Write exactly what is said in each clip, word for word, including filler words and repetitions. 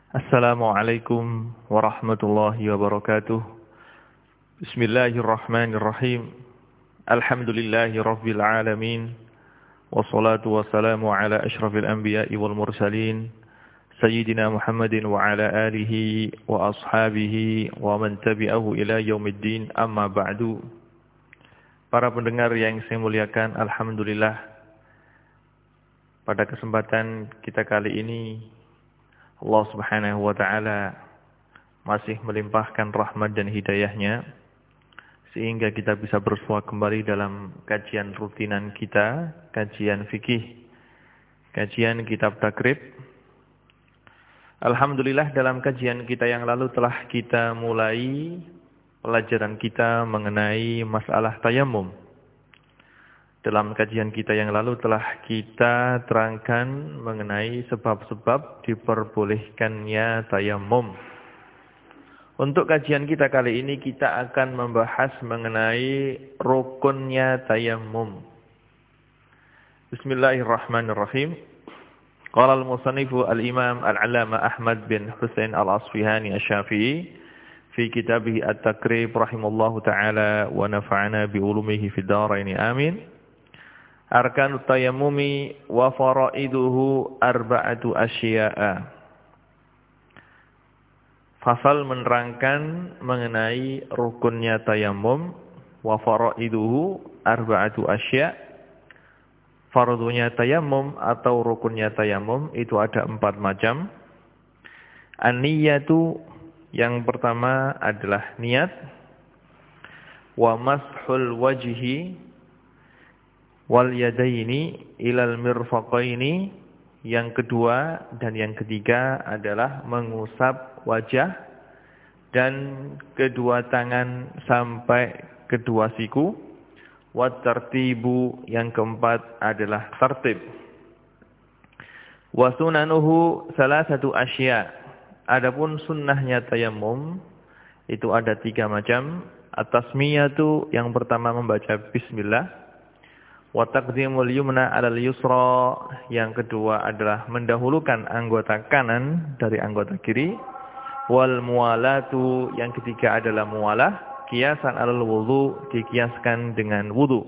Assalamualaikum warahmatullahi wabarakatuh. Bismillahirrahmanirrahim. Alhamdulillahi rabbil alamin. Wassalatu wassalamu ala ashrafil anbiya'i wal mursalin. Sayyidina Muhammadin wa ala alihi wa ashabihi wa man tabi'ahu ila yaumiddin, amma ba'du. Para pendengar yang saya muliakan, alhamdulillah, pada kesempatan kita kali ini Allah Subhanahu wa taala masih melimpahkan rahmat dan hidayahnya sehingga kita bisa bersua kembali dalam kajian rutinan kita, kajian fikih, kajian kitab takrib. Alhamdulillah, dalam kajian kita yang lalu telah kita mulai pelajaran kita mengenai masalah tayammum. Dalam kajian kita yang lalu telah kita terangkan mengenai sebab-sebab diperbolehkannya tayammum. Untuk kajian kita kali ini kita akan membahas mengenai rukunnya tayammum. Bismillahirrahmanirrahim. Qala al-musannifu al-imam al-'allamah Ahmad bin Husain al-Asfihani asy-Syafi'i fi kitabih at-Takrib rahimallahu ta'ala wa nafa'ana bi ulumihi fid dharain amin. Arkanut tayammumi wa faraiduhu arba'atu asya'a. Fasal menerangkan mengenai rukunnya tayammum, wa faraiduhu arba'atu asya'. Fardunya tayammum atau rukunnya tayammum itu ada empat macam. An-niyatu, yang pertama adalah niat. Wa mashul wajhi wal yadaini ilal mirfaqaini, yang kedua dan yang ketiga adalah mengusap wajah dan kedua tangan sampai kedua siku. Wat tartibu, yang keempat adalah tertib. Wa sunanuhu salasatu asya'. Adapun sunnahnya tayammum itu ada tiga macam. At-tasmiyatu, yang pertama membaca bismillah. Wa taqdimul yumna 'alal yusra, yang kedua adalah mendahulukan anggota kanan dari anggota kiri. Wal muwalatu, yang ketiga adalah muwalah, kiasan 'alal wudu, dikiaskan dengan wudu.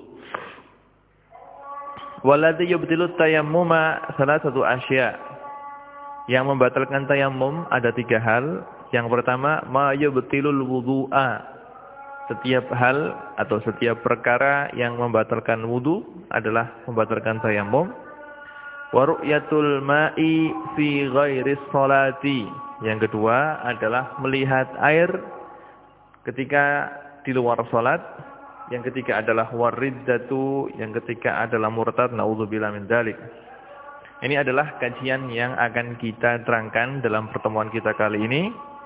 Walladhi yubtilut tayammuma salasatu asya'. Yang membatalkan tayammum ada tiga hal. Yang pertama, ma yubtilul wudu'a. Setiap hal atau setiap perkara yang membatalkan wudu adalah membatalkan tayammum. Wa ru'yatul ma'i fi ghairis sholati. Yang kedua adalah melihat air ketika di luar salat. Yang ketiga adalah wariddatu. Yang ketiga adalah murtad, naudzubillah min dzalik. Ini adalah kajian yang akan kita terangkan dalam pertemuan kita kali ini.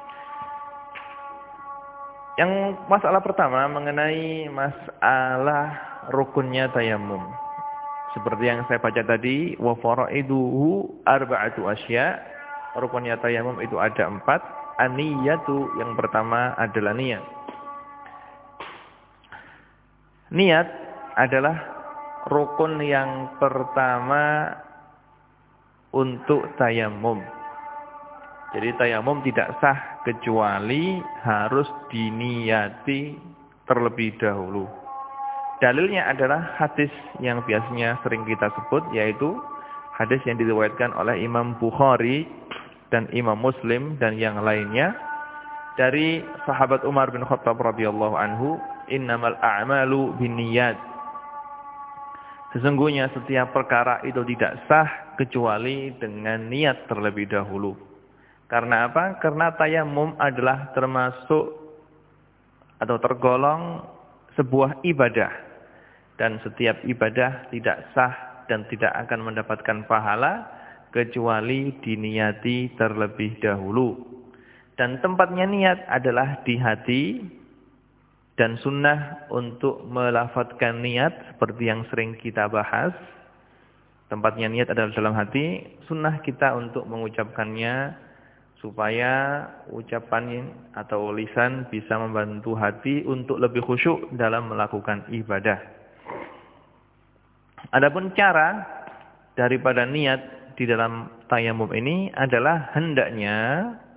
Yang masalah pertama mengenai masalah rukunnya tayammum. Seperti yang saya baca tadi, wa faraiduhu arba'atu asya'. Rukunnya tayammum itu ada empat. An-niyatu, yang pertama adalah niat. Niat adalah rukun yang pertama untuk tayammum. Jadi tayammum tidak sah kecuali harus diniyati terlebih dahulu. Dalilnya adalah hadis yang biasanya sering kita sebut, yaitu hadis yang diriwayatkan oleh Imam Bukhari dan Imam Muslim dan yang lainnya dari sahabat Umar bin Khattab radhiyallahu anhu, innamal a'malu binniyat. Sesungguhnya setiap perkara itu tidak sah kecuali dengan niat terlebih dahulu. Karena apa? Karena tayammum adalah termasuk atau tergolong sebuah ibadah. Dan setiap ibadah tidak sah dan tidak akan mendapatkan pahala kecuali diniyati terlebih dahulu. Dan tempatnya niat adalah di hati. Dan sunnah untuk melafadzkan niat seperti yang sering kita bahas. Tempatnya niat adalah dalam hati. Sunnah kita untuk mengucapkannya supaya ucapan atau lisan bisa membantu hati untuk lebih khusyuk dalam melakukan ibadah. Adapun cara daripada niat di dalam tayammum ini adalah hendaknya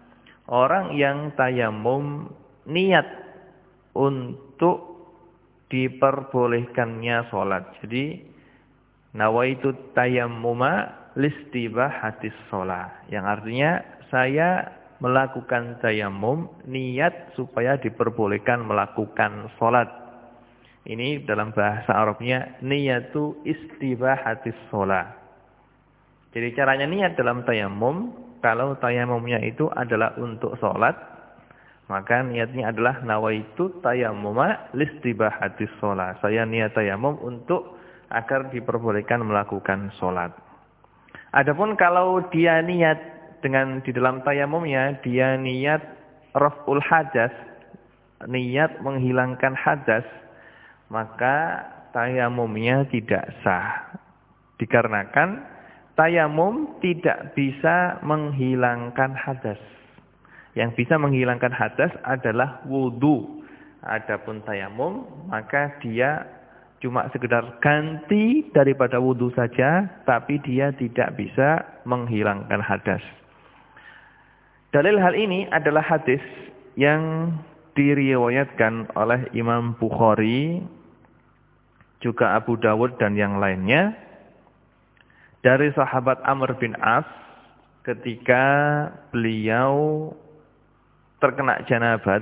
orang yang tayamum niat untuk diperbolehkannya sholat. Jadi nawaitu tayammuma listibahatis sholat. Yang artinya saya melakukan tayammum niat supaya diperbolehkan melakukan sholat. Ini dalam bahasa Arabnya niyatu istibahatis sholat. Jadi caranya niat dalam tayammum, kalau tayammumnya itu adalah untuk sholat, maka niatnya adalah nawaitu tayammuma listibahatis sholat. Saya niat tayammum untuk agar diperbolehkan melakukan sholat. Adapun kalau dia niat dengan di dalam tayammumnya, dia niat raf'ul hadas, niat menghilangkan hadas, maka tayammumnya tidak sah. Dikarenakan tayammum tidak bisa menghilangkan hadas. Yang bisa menghilangkan hadas adalah wudu. Adapun tayamum, maka dia cuma sekedar ganti daripada wudu saja, tapi dia tidak bisa menghilangkan hadas. Dalil hal ini adalah hadis yang diriwayatkan oleh Imam Bukhari, juga Abu Dawud dan yang lainnya, dari sahabat Amr bin As ketika beliau terkena janabat,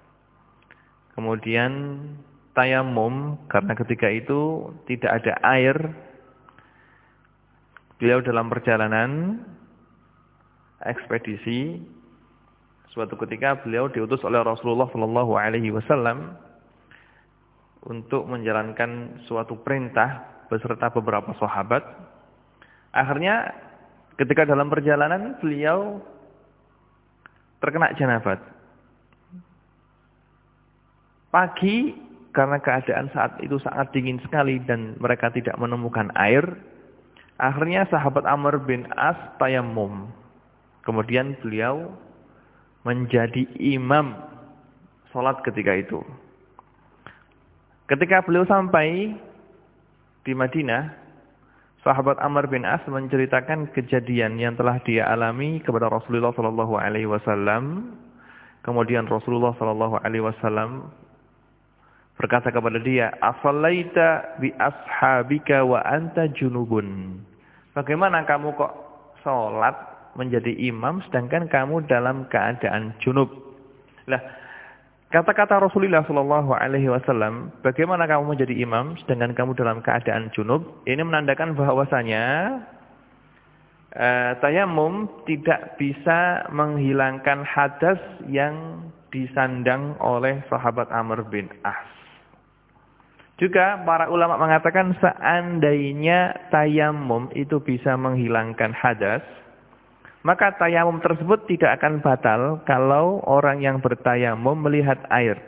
kemudian tayamum karena ketika itu tidak ada air. Beliau dalam perjalanan ekspedisi, suatu ketika beliau diutus oleh Rasulullah Shallallahu Alaihi Wasallam untuk menjalankan suatu perintah beserta beberapa sahabat. Akhirnya ketika dalam perjalanan beliau terkena janabat. Pagi karena keadaan saat itu sangat dingin sekali dan mereka tidak menemukan air, akhirnya sahabat Amr bin As tayamum. Kemudian beliau menjadi imam sholat ketika itu. Ketika beliau sampai di Madinah, sahabat Amr bin As menceritakan kejadian yang telah dia alami kepada Rasulullah Shallallahu Alaihi Wasallam. Kemudian Rasulullah Shallallahu Alaihi Wasallam berkata kepada dia, "Asallaita bi ashabika wa anta junubun." Bagaimana kamu kok sholat menjadi imam sedangkan kamu dalam keadaan junub? Lah, kata-kata Rasulullah Shallallahu Alaihi Wasallam, bagaimana kamu menjadi imam sedangkan kamu dalam keadaan junub? Ini menandakan bahwasanya eh, tayamum tidak bisa menghilangkan hadas yang disandang oleh sahabat Amr bin As. Juga para ulama mengatakan seandainya tayamum itu bisa menghilangkan hadas, maka tayamum tersebut tidak akan batal kalau orang yang bertayamum melihat air.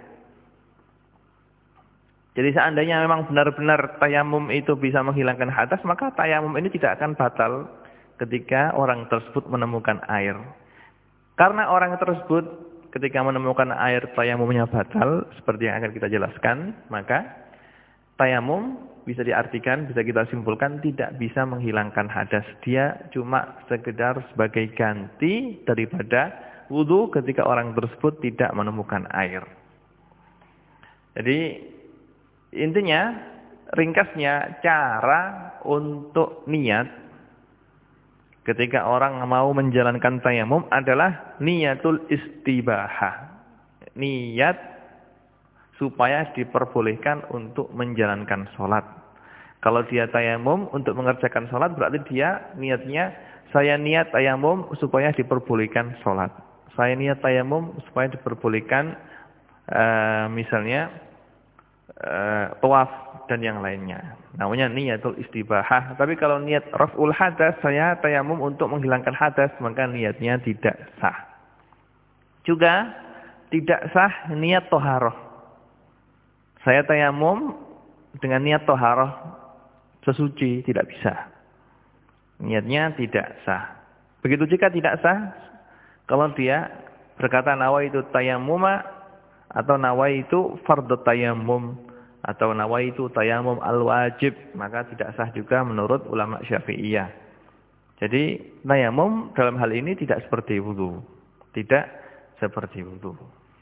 Jadi seandainya memang benar-benar tayamum itu bisa menghilangkan hadas, maka tayamum ini tidak akan batal ketika orang tersebut menemukan air. Karena orang tersebut ketika menemukan air tayamumnya batal, seperti yang akan kita jelaskan, maka tayamum bisa diartikan, bisa kita simpulkan tidak bisa menghilangkan hadas. Dia cuma sekedar sebagai ganti daripada wudu ketika orang tersebut tidak menemukan air. Jadi intinya, ringkasnya cara untuk niat ketika orang mau menjalankan tayamum adalah niatul istibahah. Niat supaya diperbolehkan untuk menjalankan sholat. Kalau dia tayamum untuk mengerjakan sholat, berarti dia niatnya, saya niat tayamum supaya diperbolehkan sholat. Saya niat tayamum supaya diperbolehkan uh, misalnya uh, tawaf dan yang lainnya. Namanya niatul istibahah. Tapi kalau niat raf'ul hadas, saya tayamum untuk menghilangkan hadas, maka niatnya tidak sah. Juga tidak sah niat toharoh. Saya tayamum dengan niat toharoh sesuci, tidak bisa. Niatnya tidak sah. Begitu juga tidak sah kalau dia berkata nawaitu tayammuma atau nawaitu fardhu tayammum atau nawaitu tayammum al-wajib, maka tidak sah juga menurut ulama Syafi'iyah. Jadi tayammum dalam hal ini tidak seperti wudu. Tidak seperti wudu.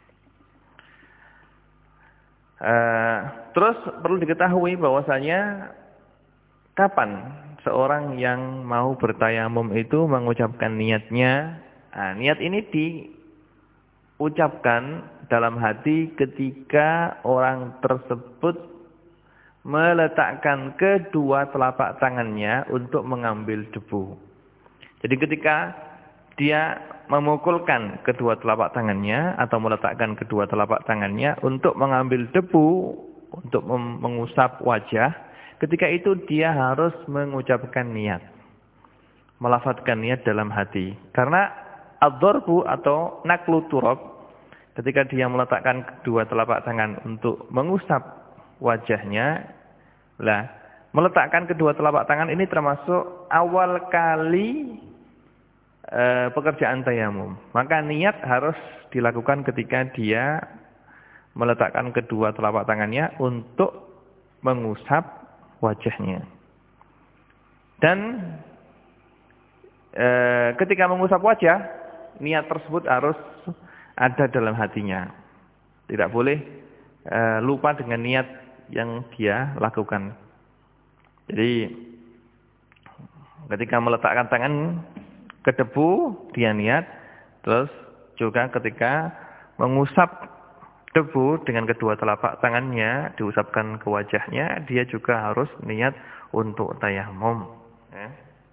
Uh, terus perlu diketahui bahwasanya kapan seorang yang mau bertayamum itu mengucapkan niatnya. Nah, niat ini diucapkan dalam hati ketika orang tersebut meletakkan kedua telapak tangannya untuk mengambil debu. Jadi ketika dia memukulkan kedua telapak tangannya atau meletakkan kedua telapak tangannya untuk mengambil debu, untuk mengusap wajah, ketika itu dia harus mengucapkan niat, melafadzkan niat dalam hati. Karena ad-darbu atau naklu turab, ketika dia meletakkan kedua telapak tangan untuk mengusap wajahnya, lah meletakkan kedua telapak tangan ini termasuk awal kali E, pekerjaan tayamum. Maka niat harus dilakukan ketika dia meletakkan kedua telapak tangannya untuk mengusap wajahnya. Dan e, ketika mengusap wajah, niat tersebut harus ada dalam hatinya. Tidak boleh e, lupa dengan niat yang dia lakukan. Jadi ketika meletakkan tangan ke debu, dia niat. Terus juga ketika mengusap debu dengan kedua telapak tangannya, diusapkan ke wajahnya, dia juga harus niat untuk tayamum. Ya.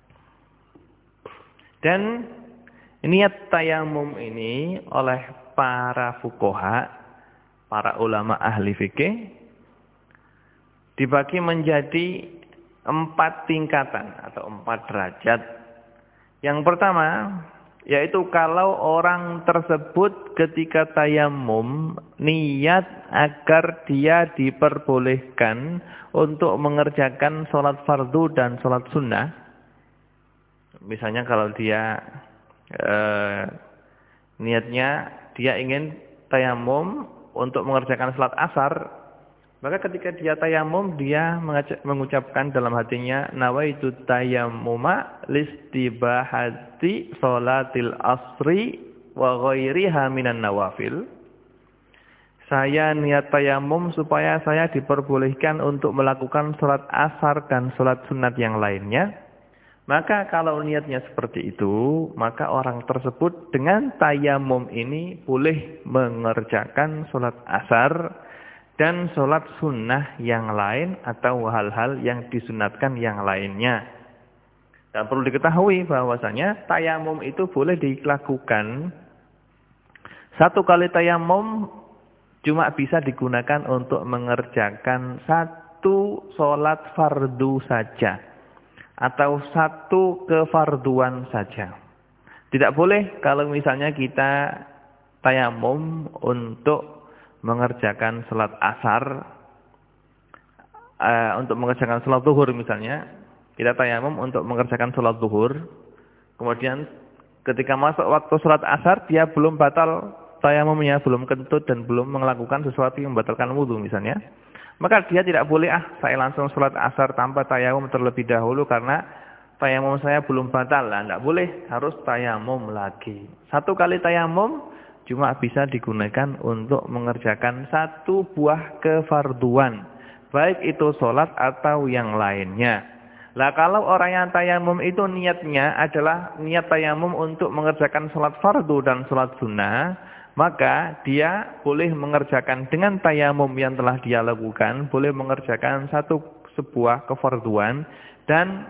Dan niat tayamum ini oleh para fuqaha, para ulama ahli fikih, dibagi menjadi empat tingkatan atau empat derajat. Yang pertama, yaitu kalau orang tersebut ketika tayamum niat agar dia diperbolehkan untuk mengerjakan sholat fardu dan sholat sunnah. Misalnya kalau dia eh, niatnya dia ingin tayamum untuk mengerjakan sholat asar, maka ketika dia tayamum, dia mengucapkan dalam hatinya, nawaitu tayammuma listibahati sholatil asri wa ghairiha minan nawafil. Saya niat tayamum supaya saya diperbolehkan untuk melakukan sholat asar dan sholat sunat yang lainnya. Maka kalau niatnya seperti itu, maka orang tersebut dengan tayamum ini boleh mengerjakan sholat asar dan sholat sunnah yang lain atau hal-hal yang disunatkan yang lainnya. Dan perlu diketahui bahwasanya tayamum itu boleh dilakukan. Satu kali tayamum cuma bisa digunakan untuk mengerjakan satu sholat fardu saja. Atau satu kefarduan saja. Tidak boleh kalau misalnya kita tayamum untuk mengerjakan salat asar, uh, untuk mengerjakan salat zuhur misalnya, kita tayamum untuk mengerjakan salat zuhur, kemudian ketika masuk waktu salat asar dia belum batal tayamumnya, belum kentut dan belum melakukan sesuatu yang membatalkan wudu misalnya, maka dia tidak boleh ah saya langsung salat asar tanpa tayamum terlebih dahulu karena tayamum saya belum batal. Lah, tidak boleh, harus tayamum lagi. Satu kali tayamum cuma bisa digunakan untuk mengerjakan satu buah kefarduan, baik itu sholat atau yang lainnya. Lah kalau orang yang tayamum itu niatnya adalah niat tayamum untuk mengerjakan sholat fardu dan sholat sunnah, maka dia boleh mengerjakan dengan tayamum yang telah dia lakukan, boleh mengerjakan satu sebuah kefarduan dan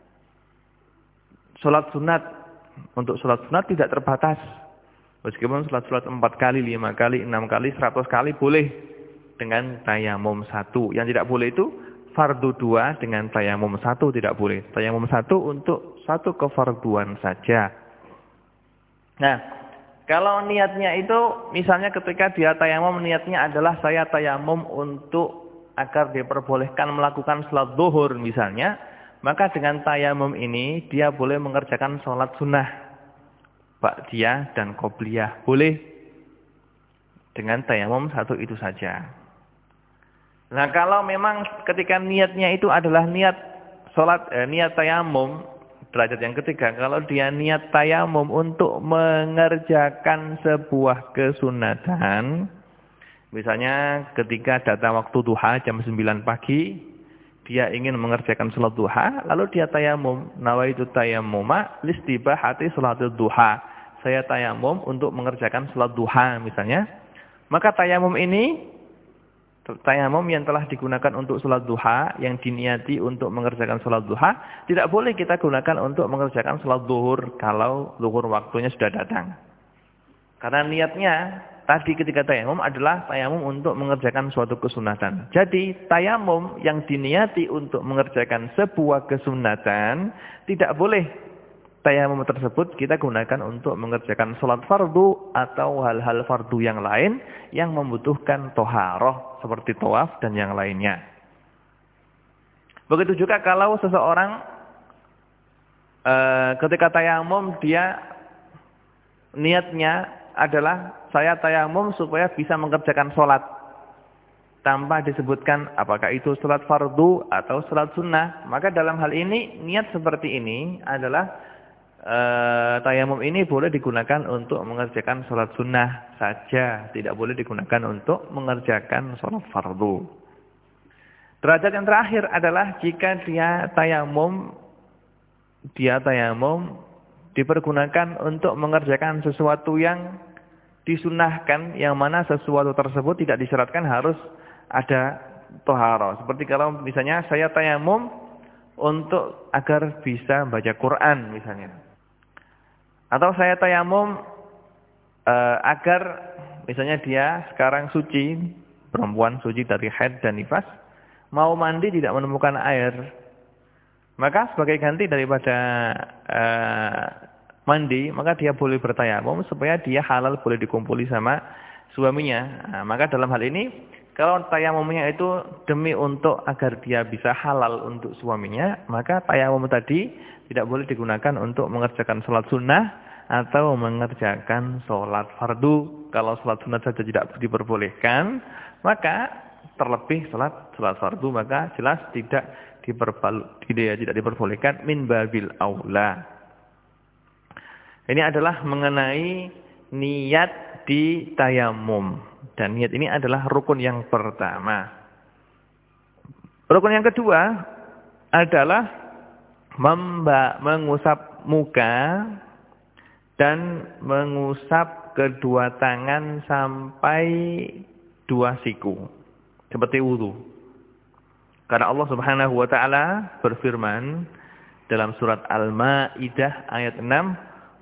sholat sunat. Untuk sholat sunat tidak terbatas. Meskipun sholat-sholat empat kali, lima kali, enam kali, seratus kali boleh dengan tayamum satu. Yang tidak boleh itu fardu dua dengan tayamum satu tidak boleh. Tayamum satu untuk satu kefarduan saja. Nah, kalau niatnya itu misalnya ketika dia tayamum niatnya adalah saya tayamum untuk agar diperbolehkan melakukan sholat zuhur misalnya, maka dengan tayamum ini dia boleh mengerjakan sholat sunnah. Ba'diyah dan qobliyah boleh dengan tayamum satu itu saja. Nah kalau memang ketika niatnya itu adalah niat sholat, eh, niat tayamum Derajat yang ketiga, kalau dia niat tayamum untuk mengerjakan sebuah kesunatan, misalnya ketika datang waktu duha jam sembilan pagi, dia ingin mengerjakan salat duha, lalu dia tayamum, nawaitu tayammuma listibahati salatul duha. Saya tayamum untuk mengerjakan salat duha misalnya. Maka tayamum ini tayamum yang telah digunakan untuk salat duha, yang diniati untuk mengerjakan salat duha, tidak boleh kita gunakan untuk mengerjakan salat zuhur kalau zuhur waktunya sudah datang. Karena niatnya tadi ketika tayamum adalah tayamum untuk mengerjakan suatu kesunatan. Jadi tayamum yang diniati untuk mengerjakan sebuah kesunatan, tidak boleh tayamum tersebut kita gunakan untuk mengerjakan sholat fardu atau hal-hal fardu yang lain yang membutuhkan toharoh seperti tawaf dan yang lainnya. Begitu juga kalau seseorang e, ketika tayamum dia niatnya adalah saya tayamum supaya bisa mengerjakan sholat tanpa disebutkan apakah itu sholat fardu atau sholat sunnah. Maka dalam hal ini niat seperti ini adalah Uh, tayamum ini boleh digunakan untuk mengerjakan sholat sunnah saja, tidak boleh digunakan untuk mengerjakan sholat fardu. Derajat yang terakhir adalah jika dia tayamum, dia tayamum dipergunakan untuk mengerjakan sesuatu yang disunnahkan, yang mana sesuatu tersebut tidak disyaratkan harus ada toharoh. Seperti kalau misalnya saya tayamum untuk agar bisa baca Quran misalnya. Atau saya tayamum uh, agar misalnya dia sekarang suci, perempuan suci dari haid dan nifas, mau mandi tidak menemukan air. Maka sebagai ganti daripada uh, mandi, maka dia boleh bertayamum supaya dia halal boleh dikumpuli sama suaminya. Nah, maka dalam hal ini, kalau tayamumnya itu demi untuk agar dia bisa halal untuk suaminya, maka tayamum tadi tidak boleh digunakan untuk mengerjakan sholat sunnah atau mengerjakan sholat fardu. Kalau sholat sunnah saja tidak diperbolehkan, maka terlebih sholat sholat fardu maka jelas tidak diperbolehkan, tidak, tidak diperbolehkan min babil aula. Ini adalah mengenai niat di tayamum, dan niat ini adalah rukun yang pertama. Rukun yang kedua adalah memba, mengusap muka dan mengusap kedua tangan sampai dua siku, seperti wudu. Karena Allah Subhanahu wa taala berfirman dalam surat Al-Maidah ayat enam,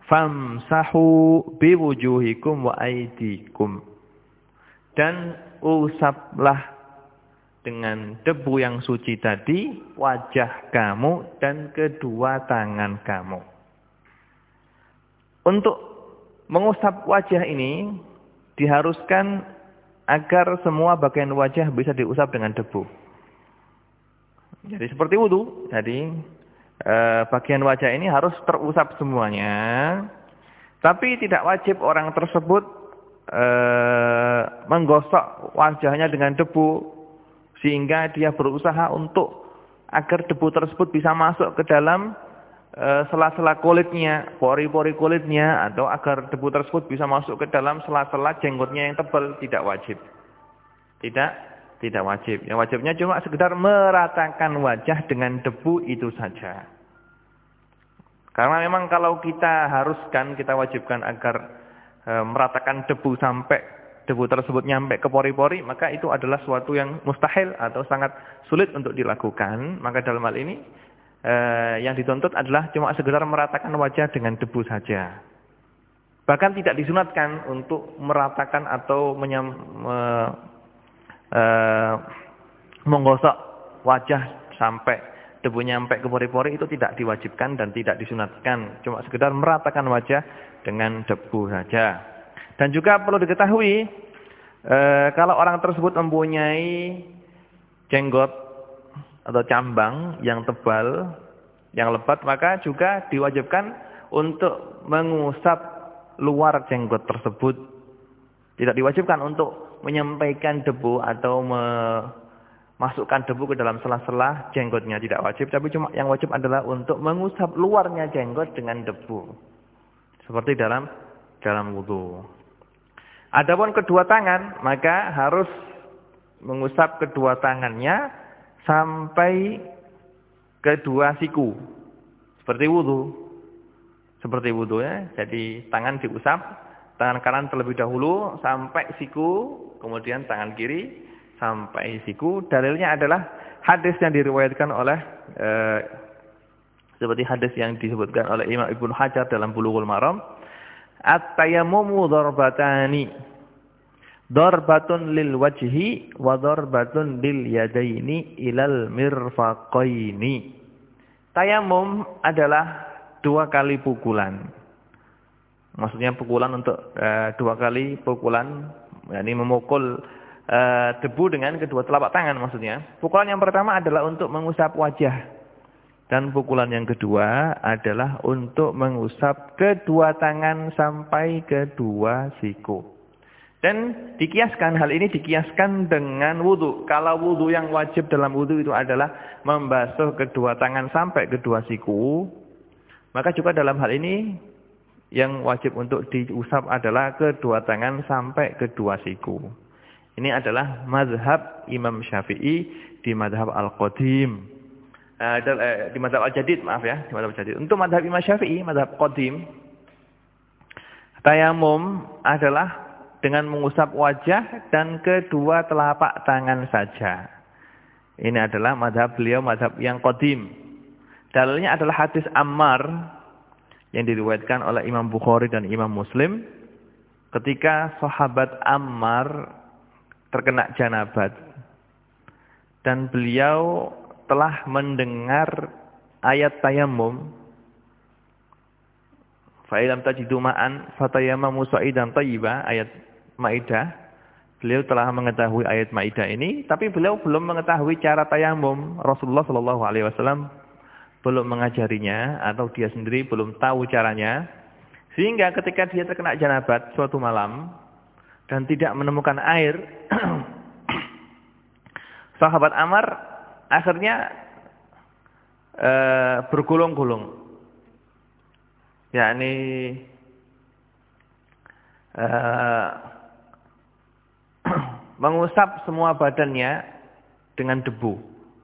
famsahu biwujuhikum wa aydikum. Dan usaplah dengan debu yang suci tadi wajah kamu dan kedua tangan kamu. Untuk mengusap wajah ini diharuskan agar semua bagian wajah bisa diusap dengan debu. Jadi seperti wudu, jadi eh, bagian wajah ini harus terusap semuanya. Tapi tidak wajib orang tersebut eh, menggosok wajahnya dengan debu sehingga dia berusaha untuk agar debu tersebut bisa masuk ke dalam sela-sela kulitnya, pori-pori kulitnya, atau agar debu tersebut bisa masuk ke dalam sela-sela jenggotnya yang tebal. Tidak wajib. Tidak, tidak wajib. Yang wajibnya cuma sekedar meratakan wajah dengan debu itu saja. Karena memang kalau kita haruskan, kita wajibkan agar e, meratakan debu sampai debu tersebut nyampe ke pori-pori, maka itu adalah suatu yang mustahil atau sangat sulit untuk dilakukan. Maka dalam hal ini Eh, yang dituntut adalah cuma sekedar meratakan wajah dengan debu saja. Bahkan tidak disunatkan untuk meratakan atau menyam, me, eh, menggosok wajah sampai debu nyampe ke pori-pori, itu tidak diwajibkan dan tidak disunatkan. Cuma sekedar meratakan wajah dengan debu saja. Dan juga perlu diketahui, eh, kalau orang tersebut mempunyai jenggot atau cambang yang tebal, yang lebat, maka juga diwajibkan untuk mengusap luar jenggot tersebut. Tidak diwajibkan untuk menyampaikan debu atau me, masukkan debu ke dalam sela-sela jenggotnya, tidak wajib. Tapi cuma yang wajib adalah untuk mengusap luarnya jenggot dengan debu. Seperti dalam dalam wudu. Adapun kedua tangan, maka harus mengusap kedua tangannya sampai kedua siku. Seperti wudu. Seperti wudu ya. Jadi tangan diusap, tangan kanan terlebih dahulu sampai siku, kemudian tangan kiri sampai siku. Dalilnya adalah hadis yang diriwayatkan oleh eh, seperti hadis yang disebutkan oleh Imam Ibnu Hajar dalam Bulughul Maram, at-tayammumu darbatani, darbatun lil wajhi wa darbatun lil yadaini ilal mirfaqaini. Tayamum adalah dua kali pukulan. Maksudnya pukulan untuk eh, dua kali pukulan, yakni memukul Uh, debu dengan kedua telapak tangan maksudnya. Pukulan yang pertama adalah untuk mengusap wajah. Dan pukulan yang kedua adalah untuk mengusap kedua tangan sampai kedua siku. Dan dikiaskan, hal ini dikiaskan dengan wudu. Kalau wudu yang wajib dalam wudu itu adalah membasuh kedua tangan sampai kedua siku, maka juga dalam hal ini yang wajib untuk diusap adalah kedua tangan sampai kedua siku. Ini adalah mazhab Imam Syafi'i di mazhab Al-Qadim. Uh, di mazhab Al-Jadid, maaf ya, di mazhab Al-Jadid. Untuk mazhab Imam Syafi'i, mazhab Qadim, tayamum adalah dengan mengusap wajah dan kedua telapak tangan saja. Ini adalah mazhab beliau, mazhab yang Qadim. Dalilnya adalah hadis Ammar yang diriwayatkan oleh Imam Bukhari dan Imam Muslim. Ketika sahabat Ammar terkena janabat dan beliau telah mendengar ayat tayamum, fa ilam tajidu ma'an fatayammamu sa'idan thayyiban, ayat Maidah. Beliau telah mengetahui ayat Maidah ini, tapi beliau belum mengetahui cara tayamum. Rasulullah Shallallahu alaihi wasallam belum mengajarinya, atau dia sendiri belum tahu caranya, sehingga ketika dia terkena janabat suatu malam dan tidak menemukan air, sahabat Ammar akhirnya e, bergulung-gulung, yakni e, mengusap semua badannya dengan debu.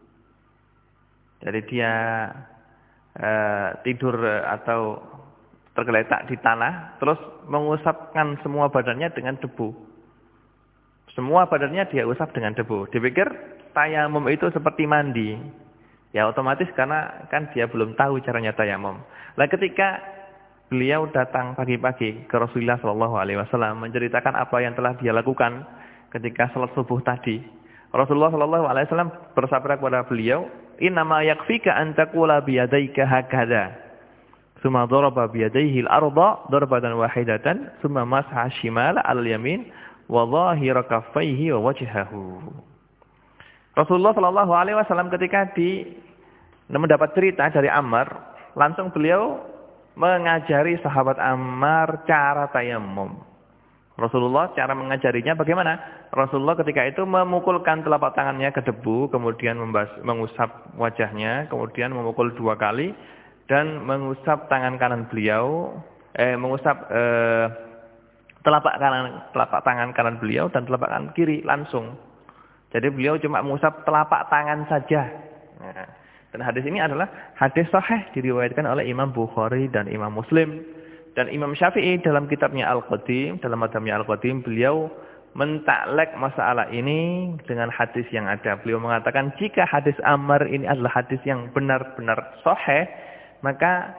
Jadi dia e, tidur atau tergeletak di tanah, terus mengusapkan semua badannya dengan debu. Semua badannya dia usap dengan debu. Dipikir tayamum itu seperti mandi. Ya otomatis karena kan dia belum tahu caranya tayamum. Nah ketika beliau datang pagi-pagi ke Rasulullah Shallallahu alaihi wasallam menceritakan apa yang telah dia lakukan ketika salat subuh tadi, Rasulullah Shallallahu alaihi wasallam bersabda kepada beliau, "Innama yakfika an taqula bi yadayka hakadha." Summa daraba biyadayhi al-arda darbatan wahidatan, summa masha shimala al-yamin wa dhahira kaffaihi wa wajhahu. Rasulullah sallallahu alaihi wasallam ketika di mendapat cerita dari Ammar, langsung beliau mengajari sahabat Ammar cara tayamum. Rasulullah cara mengajarinya bagaimana? Rasulullah ketika itu memukulkan telapak tangannya ke debu, kemudian mengusap wajahnya, kemudian memukul dua kali, dan mengusap tangan kanan beliau, eh, mengusap eh, telapak kanan, telapak tangan kanan beliau dan telapak kanan kiri langsung. Jadi beliau cuma mengusap telapak tangan saja. Nah, dan hadis ini adalah hadis sahih diriwayatkan oleh Imam Bukhari dan Imam Muslim. Dan Imam Syafi'i dalam kitabnya Al-Qadim, dalam madhabnya Al-Qadim, beliau mentaklek masalah ini dengan hadis yang ada. Beliau mengatakan jika hadis Ammar ini adalah hadis yang benar-benar sahih, maka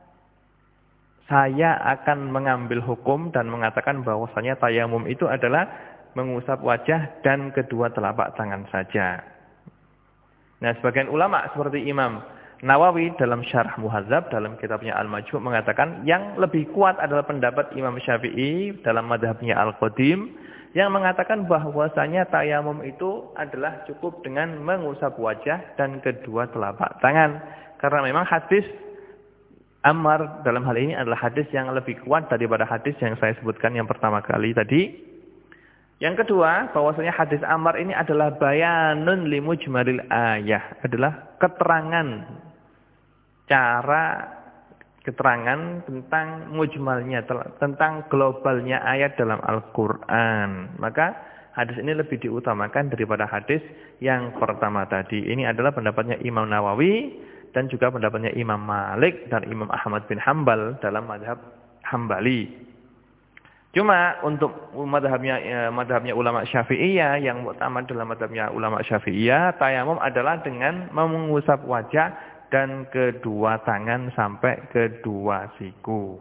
saya akan mengambil hukum dan mengatakan bahwasanya tayamum itu adalah mengusap wajah dan kedua telapak tangan saja. Nah, sebagian ulama seperti Imam Nawawi dalam Syarah Muhadzab dalam kitabnya Al-Majmu' mengatakan yang lebih kuat adalah pendapat Imam Syafi'i dalam madhabnya Al-Qadim yang mengatakan bahwasanya tayamum itu adalah cukup dengan mengusap wajah dan kedua telapak tangan. Karena memang hadis Ammar dalam hal ini adalah hadis yang lebih kuat daripada hadis yang saya sebutkan yang pertama kali tadi. Yang kedua, bahwasanya hadis Ammar ini adalah bayanun limujmalil ayah, adalah keterangan cara keterangan tentang mujmalnya, tentang globalnya ayat dalam Al-Qur'an. Maka hadis ini lebih diutamakan daripada hadis yang pertama tadi. Ini adalah pendapatnya Imam Nawawi dan juga pendapatnya Imam Malik dan Imam Ahmad bin Hambal dalam mazhab Hambali. Cuma untuk madhabnya eh, madhabnya ulama Syafi'iyah, yang utama dalam madhabnya ulama Syafi'iyah, tayamum adalah dengan mengusap wajah dan kedua tangan sampai kedua siku.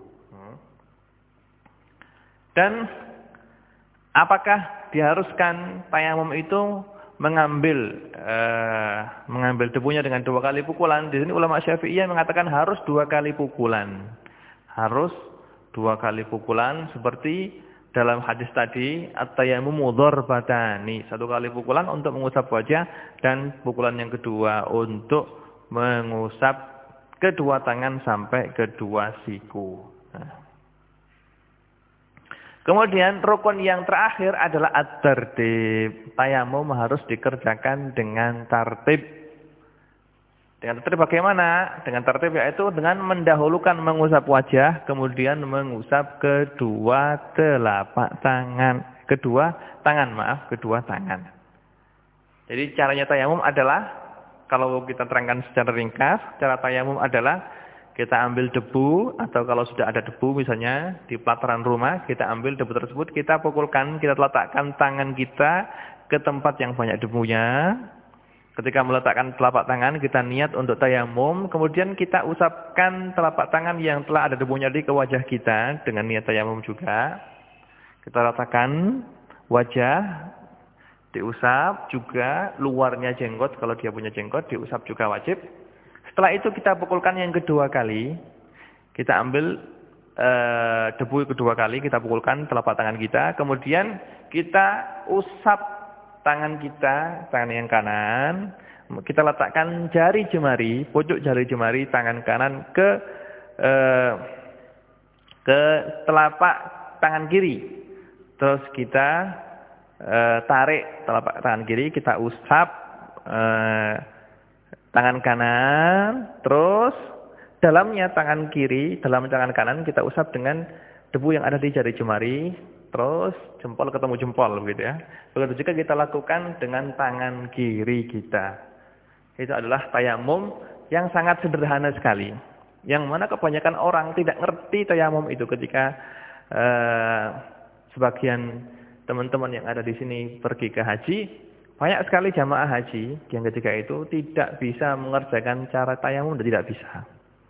Dan apakah diharuskan tayamum itu mengambil eh, mengambil debunya dengan dua kali pukulan? Di sini ulama Syafi'iyah mengatakan harus dua kali pukulan. Harus dua kali pukulan seperti dalam hadis tadi, at-tayammumu dzarbatani, satu kali pukulan untuk mengusap wajah dan pukulan yang kedua untuk mengusap kedua tangan sampai kedua siku. Nah. Kemudian rukun yang terakhir adalah at-tartib. Tayamum harus dikerjakan dengan tartib. Dengan tertib bagaimana? Dengan tertib yaitu dengan mendahulukan mengusap wajah, kemudian mengusap kedua telapak tangan. Kedua tangan, maaf, kedua tangan. Jadi caranya tayamum adalah, kalau kita terangkan secara ringkas, cara tayamum adalah kita ambil debu, atau kalau sudah ada debu misalnya di pelataran rumah, kita ambil debu tersebut, kita pukulkan, kita letakkan tangan kita ke tempat yang banyak debunya. Ketika meletakkan telapak tangan, kita niat untuk tayamum. Kemudian kita usapkan telapak tangan yang telah ada debunya di ke wajah kita dengan niat tayamum juga. Kita letakkan wajah, diusap juga luarnya jenggot. Kalau dia punya jenggot, diusap juga wajib. Setelah itu kita pukulkan yang kedua kali. Kita ambil e, debu kedua kali, kita pukulkan telapak tangan kita. Kemudian kita usap tangan kita, tangan yang kanan, kita letakkan jari jemari, pojok jari jemari tangan kanan ke eh, ke telapak tangan kiri. Terus kita eh, tarik telapak tangan kiri, kita usap eh, tangan kanan, terus dalamnya tangan kiri, dalam tangan kanan kita usap dengan debu yang ada di jari jemari. Terus jempol ketemu jempol begitu ya. Begitu juga kita lakukan dengan tangan kiri kita. Itu adalah tayamum yang sangat sederhana sekali. Yang mana kebanyakan orang tidak ngerti tayamum itu ketika eh, sebagian teman-teman yang ada di sini pergi ke haji. Banyak sekali jamaah haji yang ketika itu tidak bisa mengerjakan cara tayamum dan tidak bisa.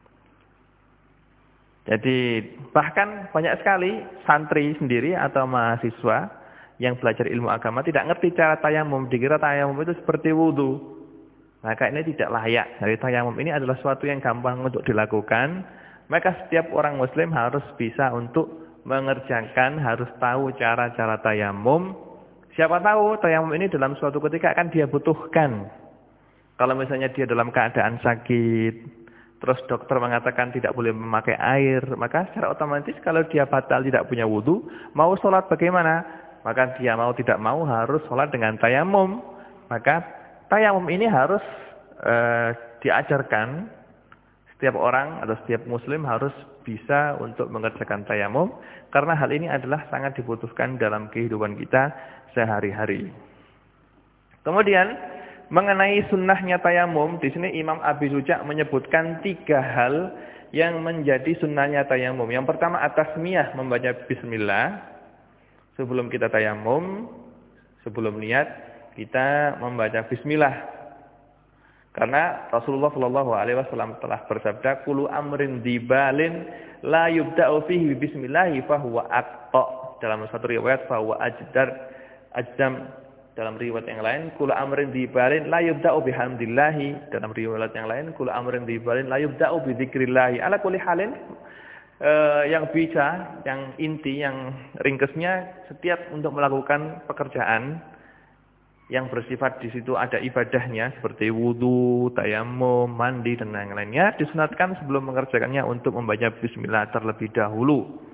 Jadi bahkan banyak sekali santri sendiri atau mahasiswa yang belajar ilmu agama tidak ngerti cara tayamum, dikira tayamum itu seperti wudu. Maka ini tidak layak. Jadi tayamum ini adalah suatu yang gampang untuk dilakukan. Maka setiap orang muslim harus bisa untuk mengerjakan, harus tahu cara-cara tayamum. Siapa tahu tayamum ini dalam suatu ketika akan dia butuhkan. Kalau misalnya dia dalam keadaan sakit, terus dokter mengatakan tidak boleh memakai air, maka secara otomatis kalau dia batal tidak punya wudu, mau sholat bagaimana? Maka dia mau tidak mau harus sholat dengan tayamum. Maka tayamum ini harus e, diajarkan. Setiap orang atau setiap muslim harus bisa untuk mengerjakan tayamum. Karena hal ini adalah sangat dibutuhkan dalam kehidupan kita sehari-hari. Kemudian mengenai sunnahnya tayamum, di sini Imam Abi Suja menyebutkan tiga hal yang menjadi sunnahnya tayamum. Yang pertama at-tasmiyah, membaca bismillah sebelum kita tayamum, sebelum niat kita membaca bismillah. Karena Rasulullah Shallallahu Alaihi Wasallam telah bersabda, "Kullu amrin dibalin la yubda'u fihi bismillahi fahuwa aqta." Dalam satu riwayat fahuwa ajdar ajdam. Dalam riwayat yang lain, kula amrin dibalin la yubda'u bihamdillahi. Dalam riwayat yang lain, kula amrin dibalin la yubda'u bidzikrillah. Ala kulli halin, eh, yang bisa, yang inti, yang ringkesnya, setiap untuk melakukan pekerjaan yang bersifat di situ ada ibadahnya seperti wudu, tayamum, mandi dan yang lainnya, disunatkan sebelum mengerjakannya untuk membaca bismillah terlebih dahulu.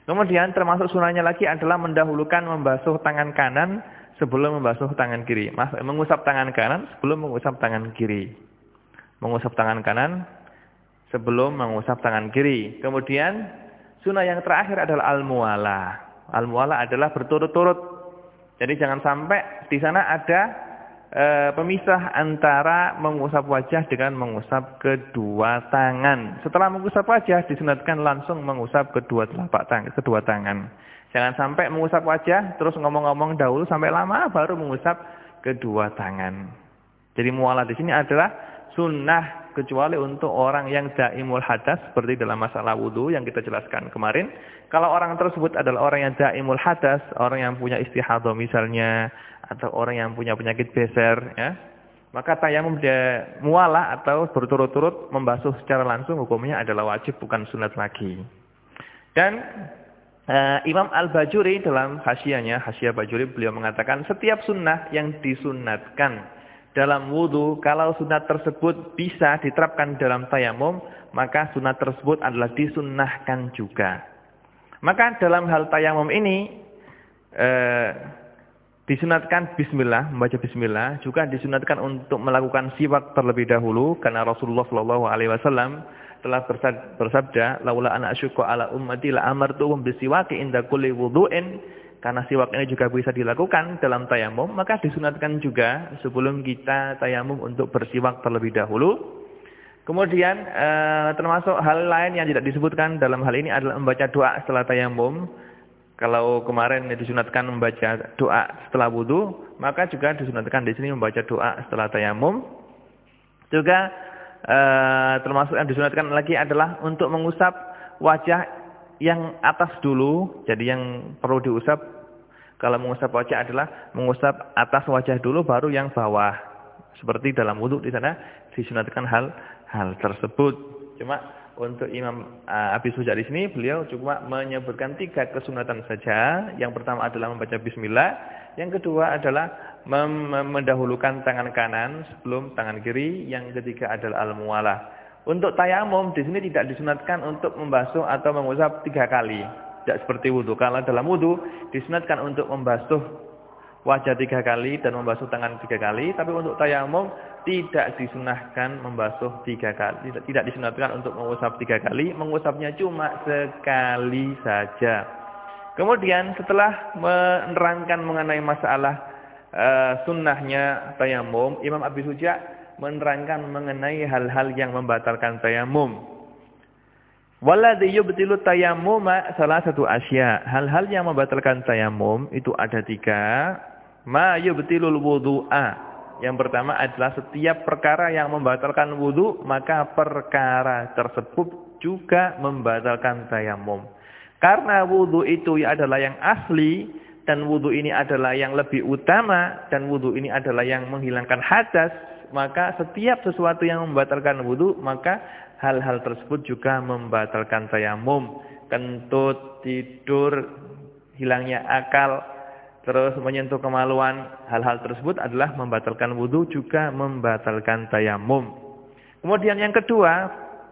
Kemudian termasuk sunahnya lagi adalah mendahulukan membasuh tangan kanan sebelum membasuh tangan kiri. Mas, mengusap tangan kanan sebelum mengusap tangan kiri. Mengusap tangan kanan sebelum mengusap tangan kiri. Kemudian sunah yang terakhir adalah al-muwalah. Al-muwalah adalah berturut-turut. Jadi jangan sampai di sana ada e, pemisah antara mengusap wajah dengan mengusap kedua tangan. Setelah mengusap wajah disunatkan langsung mengusap kedua telapak tangan, kedua tangan. Jangan sampai mengusap wajah terus ngomong-ngomong dahulu sampai lama baru mengusap kedua tangan. Jadi muwalah di sini adalah sunnah kecuali untuk orang yang daimul hadas seperti dalam masalah wudu yang kita jelaskan kemarin. Kalau orang tersebut adalah orang yang daimul hadas, orang yang punya istihadhah misalnya, atau orang yang punya penyakit beser, ya, maka tayamum dia muwalah atau berturut-turut membasuh secara langsung hukumnya adalah wajib bukan sunat lagi. Dan uh, Imam Al-Bajuri dalam hasyiahnya, hasyiah Bajuri, beliau mengatakan setiap sunnah yang disunatkan dalam wudu, kalau sunat tersebut bisa diterapkan dalam tayamum, maka sunat tersebut adalah disunnahkan juga. Maka dalam hal tayamum ini, eh, disunatkan bismillah, membaca bismillah, juga disunatkan untuk melakukan siwak terlebih dahulu, karena Rasulullah shallallahu alaihi wasallam telah bersabda, laula ana asyqa ala ummati la amartuhum bisiwaki inda kulli wudu'in. Karena siwak ini juga bisa dilakukan dalam tayamum, maka disunatkan juga sebelum kita tayamum untuk bersiwak terlebih dahulu. Kemudian e, termasuk hal lain yang tidak disebutkan dalam hal ini adalah membaca doa setelah tayamum. Kalau kemarin disunatkan membaca doa setelah wudu, maka juga disunatkan di sini membaca doa setelah tayamum. Juga e, termasuk yang disunatkan lagi adalah untuk mengusap wajah yang atas dulu, jadi yang perlu diusap kalau mengusap wajah adalah mengusap atas wajah dulu baru yang bawah. Seperti dalam wudu di sana disunatkan hal hal tersebut. Cuma untuk Imam uh, Abi Suja di sini beliau cuma menyebutkan tiga kesunatan saja. Yang pertama adalah membaca bismillah, yang kedua adalah mem mendahulukan tangan kanan sebelum tangan kiri, yang ketiga adalah al-muwalah. Untuk tayamum di sini tidak disunatkan untuk membasuh atau mengusap tiga kali. Tidak seperti wudu. Kalau dalam wudu disunatkan untuk membasuh wajah tiga kali dan membasuh tangan tiga kali. Tapi untuk tayamum tidak disunahkan membasuh tiga kali. Tidak, tidak disunatkan untuk mengusap tiga kali. Mengusapnya cuma sekali saja. Kemudian setelah menerangkan mengenai masalah uh, sunnahnya tayamum, Imam Abi Suja menerangkan mengenai hal-hal yang membatalkan tayamum. Walladhi yubtilu tayammuma salah satu asya. Hal-hal yang membatalkan tayamum itu ada tiga. Ma yubtilul wudu'a. Yang pertama adalah setiap perkara yang membatalkan wudu, maka perkara tersebut juga membatalkan tayamum. Karena wudu itu adalah yang asli, dan wudu ini adalah yang lebih utama, dan wudu ini adalah yang menghilangkan hadas, maka setiap sesuatu yang membatalkan wudu, maka hal-hal tersebut juga membatalkan tayamum. Kentut, tidur, hilangnya akal, terus menyentuh kemaluan, hal-hal tersebut adalah membatalkan wudu, juga membatalkan tayamum. Kemudian yang kedua,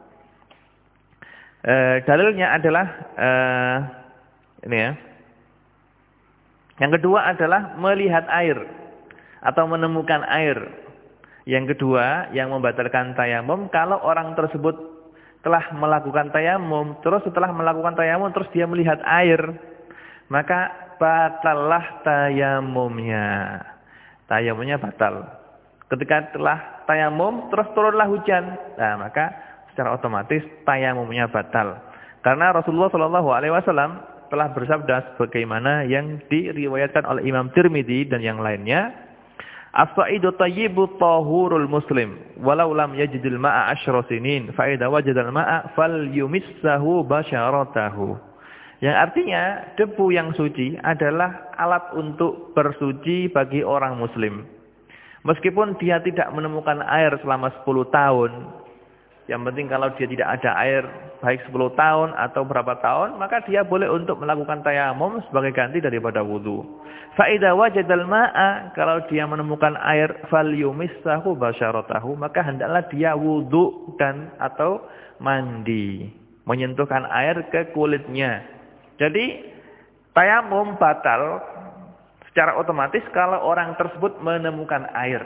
eh, dalilnya adalah eh, ini ya. Yang kedua adalah melihat air atau menemukan air. Yang kedua yang membatalkan tayamum, kalau orang tersebut telah melakukan tayamum, terus setelah melakukan tayamum terus dia melihat air, maka batallah tayamumnya. Tayamumnya batal. Ketika telah tayamum terus turunlah hujan, nah maka secara otomatis tayamumnya batal. Karena Rasulullah shallallahu alaihi wasallam telah bersabda sebagaimana yang diriwayatkan oleh Imam Tirmidzi dan yang lainnya, as-sa'idu thayyibu tahurul muslim walau lam yajidil ma'a asyra sinin fa idza wajadal ma'a falyumissahu basyaratahu. Yang artinya debu yang suci adalah alat untuk bersuci bagi orang muslim. Meskipun dia tidak menemukan air selama sepuluh tahun, yang penting kalau dia tidak ada air baik sepuluh tahun atau berapa tahun, maka dia boleh untuk melakukan tayamum sebagai ganti daripada wudu. Fa idza wajadal ma'a, kalau dia menemukan air, falyumissahu basyaratahu, maka hendaklah dia wudu dan atau mandi, menyentuhkan air ke kulitnya. Jadi tayamum batal secara otomatis kalau orang tersebut menemukan air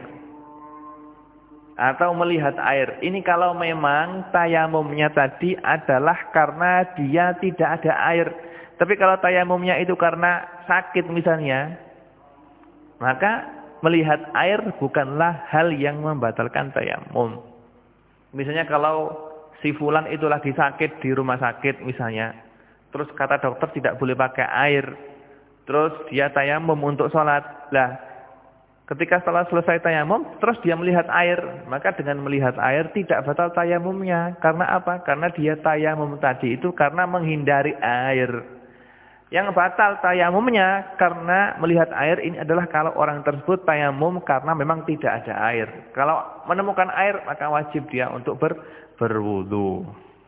atau melihat air. Ini kalau memang tayamumnya tadi adalah karena dia tidak ada air. Tapi kalau tayamumnya itu karena sakit misalnya, maka melihat air bukanlah hal yang membatalkan tayamum. Misalnya kalau si fulan itu lagi sakit di rumah sakit misalnya, terus kata dokter tidak boleh pakai air, terus dia tayamum untuk sholat. Lah, ketika setelah selesai tayamum, terus dia melihat air, maka dengan melihat air tidak batal tayamumnya. Karena apa? Karena dia tayamum tadi itu karena menghindari air. Yang batal tayamumnya karena melihat air ini adalah kalau orang tersebut tayamum karena memang tidak ada air. Kalau menemukan air, maka wajib dia untuk ber, berwudu.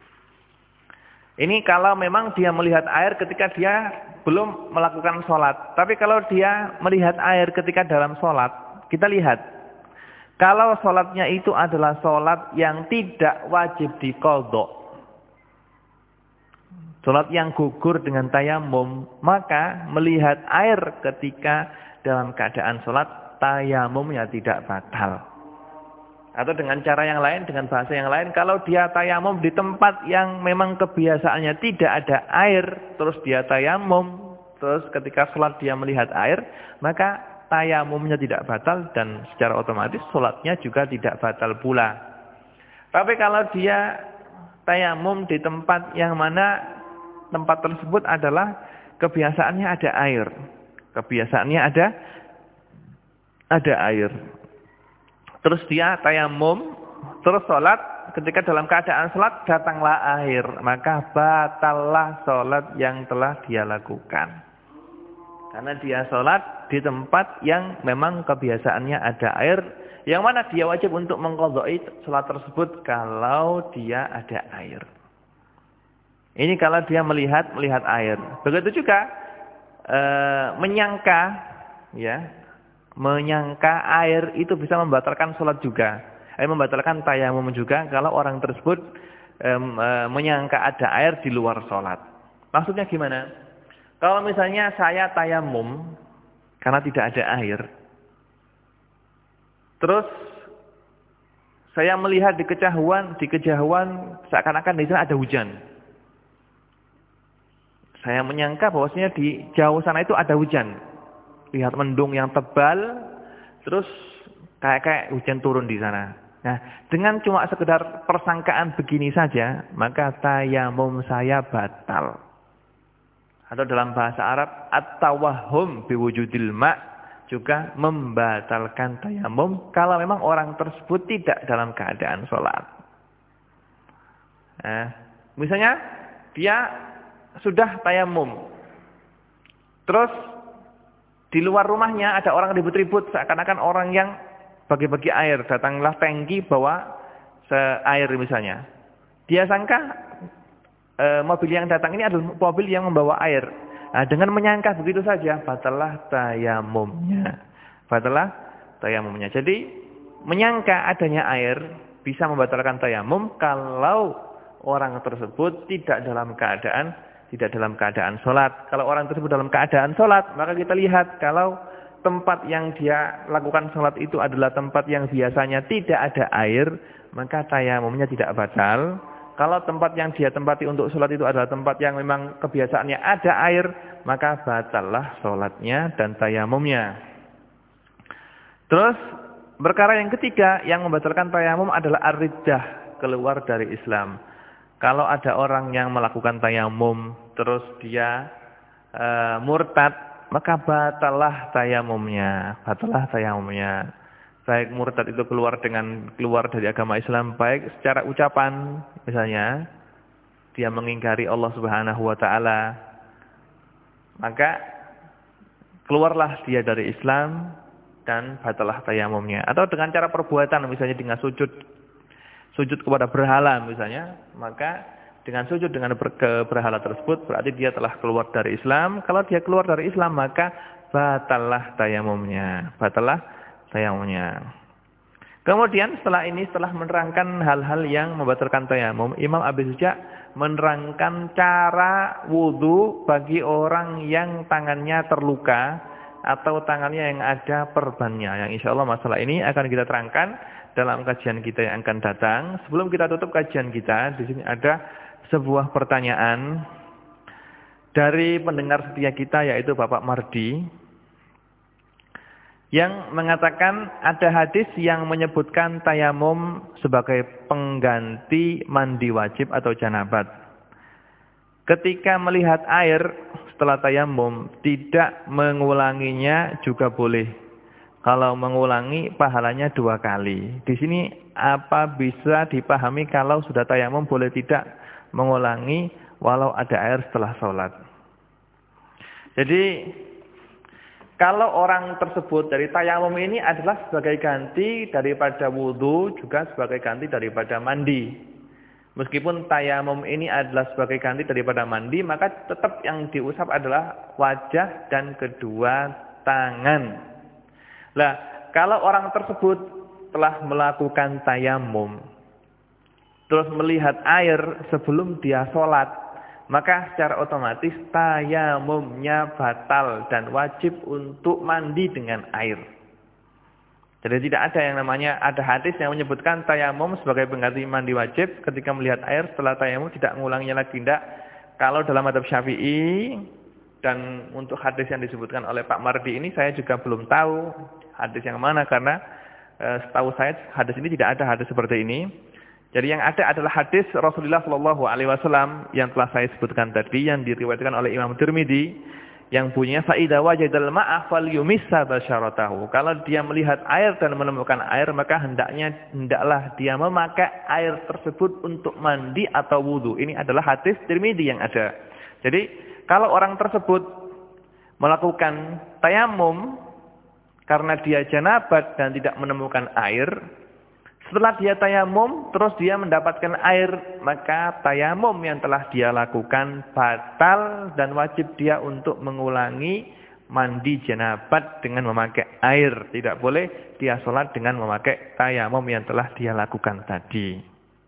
Ini kalau memang dia melihat air ketika dia belum melakukan sholat. Tapi kalau dia melihat air ketika dalam sholat, kita lihat. Kalau sholatnya itu adalah sholat yang tidak wajib diqadha, sholat yang gugur dengan tayamum, maka melihat air ketika dalam keadaan sholat, tayamumnya tidak batal. Atau dengan cara yang lain, dengan bahasa yang lain, kalau dia tayamum di tempat yang memang kebiasaannya tidak ada air, terus dia tayamum, terus ketika sholat dia melihat air, maka tayamumnya tidak batal dan secara otomatis sholatnya juga tidak batal pula. Tapi kalau dia tayamum di tempat yang mana tempat tersebut adalah kebiasaannya ada air, kebiasaannya ada ada air. Terus dia tayamum, terus sholat, ketika dalam keadaan sholat datanglah air, maka batallah sholat yang telah dia lakukan. Karena dia sholat di tempat yang memang kebiasaannya ada air, yang mana dia wajib untuk mengqadha'i sholat tersebut kalau dia ada air. Ini kalau dia melihat melihat air. Begitu juga e, menyangka, ya. Menyangka air itu bisa membatalkan sholat juga. Eh, membatalkan tayamum juga kalau orang tersebut em, e, menyangka ada air di luar sholat. Maksudnya gimana? Kalau misalnya saya tayamum karena tidak ada air, terus saya melihat di kejauhan, di kejauhan seakan-akan di sana ada hujan. Saya menyangka bahwasanya di jauh sana itu ada hujan. Lihat mendung yang tebal, terus kayak kayak hujan turun di sana. Nah, dengan cuma sekedar persangkaan begini saja, maka tayamum saya batal. Atau dalam bahasa Arab, at-tawahhum biwujudil ma' juga membatalkan tayamum kalau memang orang tersebut tidak dalam keadaan sholat. Nah, misalnya dia sudah tayamum, terus di luar rumahnya ada orang ribut-ribut, seakan-akan orang yang bagi-bagi air. Datanglah tangki bawa air misalnya. Dia sangka e, mobil yang datang ini adalah mobil yang membawa air. Nah, dengan menyangka begitu saja, batallah tayamumnya. Batallah tayamumnya. Jadi, menyangka adanya air bisa membatalkan tayamum kalau orang tersebut tidak dalam keadaan tidak dalam keadaan sholat. Kalau orang tersebut dalam keadaan sholat, maka kita lihat kalau tempat yang dia lakukan sholat itu adalah tempat yang biasanya tidak ada air, maka tayamumnya tidak batal. Kalau tempat yang dia tempati untuk sholat itu adalah tempat yang memang kebiasaannya ada air, maka batallah sholatnya dan tayamumnya. Terus perkara yang ketiga yang membatalkan tayamum adalah ar-riddah, keluar dari Islam. Kalau ada orang yang melakukan tayamum, terus dia e, murtad, maka batallah tayamumnya, batallah tayamumnya. Baik murtad itu keluar dengan keluar dari agama Islam, baik secara ucapan, misalnya dia mengingkari Allah Subhanahu Wa Taala, maka keluarlah dia dari Islam dan batallah tayamumnya. Atau dengan cara perbuatan, misalnya dengan sujud. Sujud kepada berhala misalnya, maka dengan sujud dengan ke berhala tersebut berarti dia telah keluar dari Islam. Kalau dia keluar dari Islam, maka batallah tayamumnya, batallah tayamumnya. Kemudian setelah ini, setelah menerangkan hal-hal yang membatalkan tayamum, Imam Abi Suja menerangkan cara wudhu bagi orang yang tangannya terluka atau tangannya yang ada perbannya. Yang insya Allah masalah ini akan kita terangkan dalam kajian kita yang akan datang. Sebelum kita tutup kajian kita, di sini ada sebuah pertanyaan dari pendengar setia kita, yaitu Bapak Mardi, yang mengatakan ada hadis yang menyebutkan tayamum sebagai pengganti mandi wajib atau janabat. Ketika melihat air setelah tayamum, tidak mengulanginya juga boleh. Kalau mengulangi pahalanya dua kali. Di sini apa bisa dipahami kalau sudah tayamum boleh tidak mengulangi walau ada air setelah sholat? Jadi kalau orang tersebut dari tayamum ini adalah sebagai ganti daripada wudhu, juga sebagai ganti daripada mandi. Meskipun tayamum ini adalah sebagai ganti daripada mandi, maka tetap yang diusap adalah wajah dan kedua tangan. Nah, kalau orang tersebut telah melakukan tayamum, terus melihat air sebelum dia sholat, maka secara otomatis tayamumnya batal dan wajib untuk mandi dengan air. Jadi tidak ada yang namanya, ada hadis yang menyebutkan tayamum sebagai pengganti mandi wajib ketika melihat air setelah tayamum tidak mengulanginya lagi, tidak. Kalau dalam mazhab Syafi'i, dan untuk hadis yang disebutkan oleh Pak Mardi ini saya juga belum tahu hadis yang mana, karena e, setahu saya hadis ini tidak ada hadis seperti ini. Jadi yang ada adalah hadis Rasulullah Shallallahu Alaihi Wasallam yang telah saya sebutkan tadi, yang diriwayatkan oleh Imam Tirmidzi, yang punya faida wajadal ma'ah falyumissa basyaratahu. Kalau dia melihat air dan menemukan air, maka hendaknya hendaklah dia memakai air tersebut untuk mandi atau wudu. Ini adalah hadis Tirmidzi yang ada. Jadi kalau orang tersebut melakukan tayamum karena dia janabat dan tidak menemukan air, setelah dia tayamum, terus dia mendapatkan air, maka tayamum yang telah dia lakukan batal dan wajib dia untuk mengulangi mandi janabat dengan memakai air. Tidak boleh dia sholat dengan memakai tayamum yang telah dia lakukan tadi.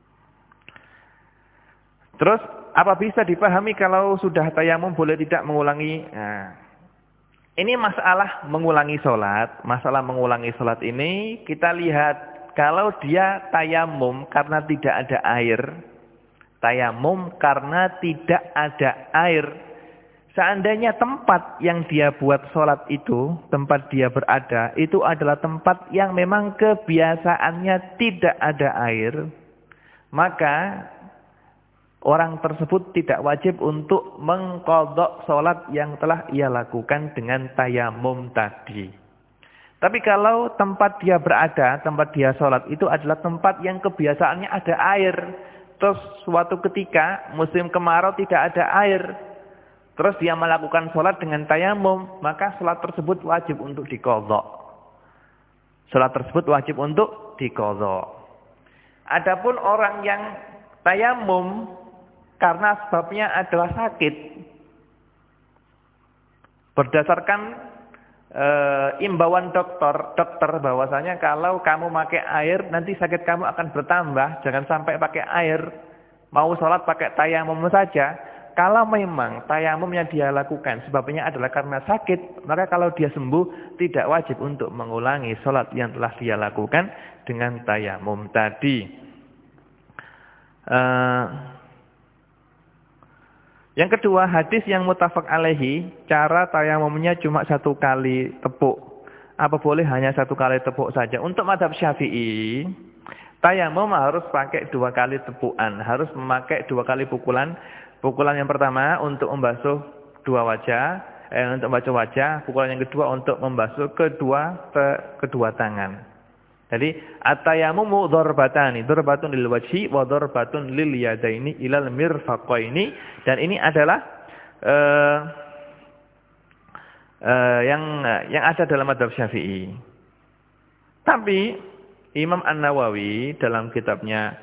Terus, apa bisa dipahami kalau sudah tayamum boleh tidak mengulangi? Nah, ini masalah mengulangi sholat. Masalah mengulangi sholat ini kita lihat. Kalau dia tayamum karena tidak ada air, tayamum karena tidak ada air, seandainya tempat yang dia buat sholat itu, tempat dia berada, itu adalah tempat yang memang kebiasaannya tidak ada air, maka orang tersebut tidak wajib untuk mengqadha sholat yang telah ia lakukan dengan tayamum tadi. Tapi kalau tempat dia berada, tempat dia sholat itu adalah tempat yang kebiasaannya ada air. Terus suatu ketika musim kemarau tidak ada air. Terus dia melakukan sholat dengan tayamum, maka sholat tersebut wajib untuk diqadha. Sholat tersebut wajib untuk diqadha. Adapun orang yang tayamum karena sebabnya adalah sakit, berdasarkan E, imbauan dokter, dokter bahwasanya kalau kamu pakai air nanti sakit kamu akan bertambah, jangan sampai pakai air, mau sholat pakai tayamum saja. Kalau memang tayamum yang dia lakukan sebabnya adalah karena sakit, maka kalau dia sembuh tidak wajib untuk mengulangi sholat yang telah dia lakukan dengan tayamum tadi. E, Yang kedua, hadis yang muttafaq alaihi, cara tayamumnya cuma satu kali tepuk. Apa boleh hanya satu kali tepuk saja? Untuk mazhab Syafi'i, tayamum harus pakai dua kali tepukan, harus memakai dua kali pukulan. Pukulan yang pertama untuk membasuh dua wajah, eh, untuk membasuh wajah. Pukulan yang kedua untuk membasuh kedua ke, kedua tangan. Jadi at-tayammumu dzarbatani, dzarbatun lil wajhi wa dzarbatun lil yadaini ilal mirfaqaini, dan ini adalah uh, uh, yang yang ada dalam mazhab Syafi'i. Tapi Imam An-Nawawi dalam kitabnya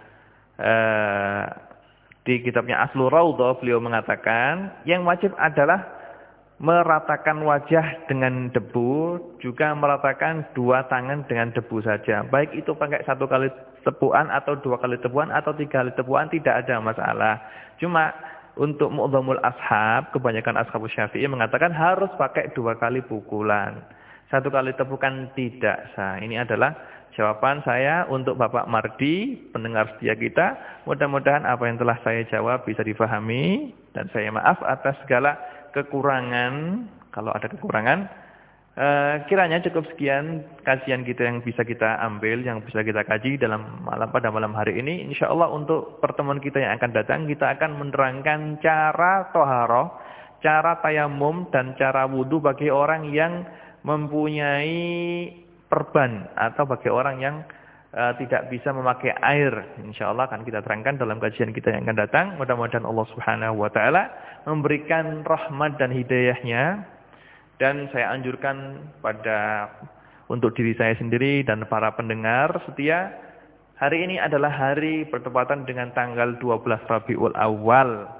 uh, di kitabnya Aslur Raudhah beliau mengatakan yang wajib adalah meratakan wajah dengan debu, juga meratakan dua tangan dengan debu saja. Baik itu pakai satu kali tepuan atau dua kali tepuan atau tiga kali tepuan, tidak ada masalah. Cuma untuk mu'dhamul ashab, kebanyakan ashab Syafi'i mengatakan harus pakai dua kali pukulan. Satu kali tepukan tidak sah. Ini adalah jawaban saya untuk Bapak Mardi, pendengar setia kita. Mudah-mudahan apa yang telah saya jawab bisa difahami. Dan saya maaf atas segala kekurangan. Kalau ada kekurangan, eh, kiranya cukup sekian kajian kita yang bisa kita ambil, yang bisa kita kaji dalam malam pada malam hari ini. Insya Allah untuk pertemuan kita yang akan datang, kita akan menerangkan cara toharoh, cara tayamum, dan cara wudhu bagi orang yang mempunyai perban atau bagi orang yang uh, tidak bisa memakai air. Insyaallah akan kita terangkan dalam kajian kita yang akan datang. Mudah-mudahan Allah Subhanahu wa taala memberikan rahmat dan hidayahnya. Dan saya anjurkan pada untuk diri saya sendiri dan para pendengar setia, hari ini adalah hari bertepatan dengan tanggal dua belas Rabiul Awal.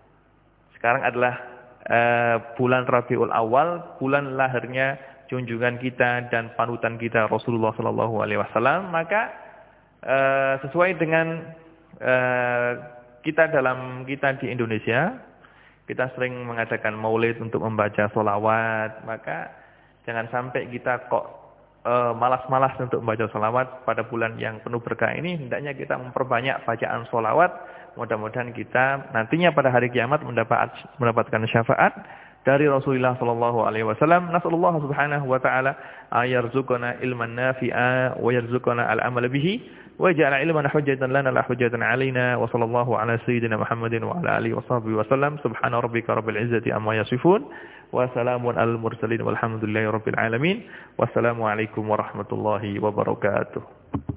Sekarang adalah uh, bulan Rabiul Awal, bulan lahirnya junjungan kita dan panutan kita Rasulullah Sallallahu Alaihi Wasallam. Maka uh, sesuai dengan uh, kita dalam kita di Indonesia, kita sering mengadakan maulid untuk membaca sholawat. Maka jangan sampai kita kok uh, malas-malas untuk membaca sholawat pada bulan yang penuh berkah ini. Hendaknya kita memperbanyak bacaan sholawat. Mudah-mudahan kita nantinya pada hari kiamat mendapat mendapatkan syafaat dari Rasulullah sallallahu alaihi wasallam. Nasallallahu subhanahu wa ta'ala ayarzuqana ilman nafi'a wa yarzuqana al-amal bihi wa ja'ala ilmana hujjatan lana la hujjatan 'alaina wa sallallahu ala sayyidina Muhammadin wa ala alihi wa sahbihi wa sallam. Subhana rabbika rabbil izzati amma yasifun wa salamun alal mursalin walhamdulillahi rabbil alamin. Wassalamu alaikum warahmatullahi wabarakatuh.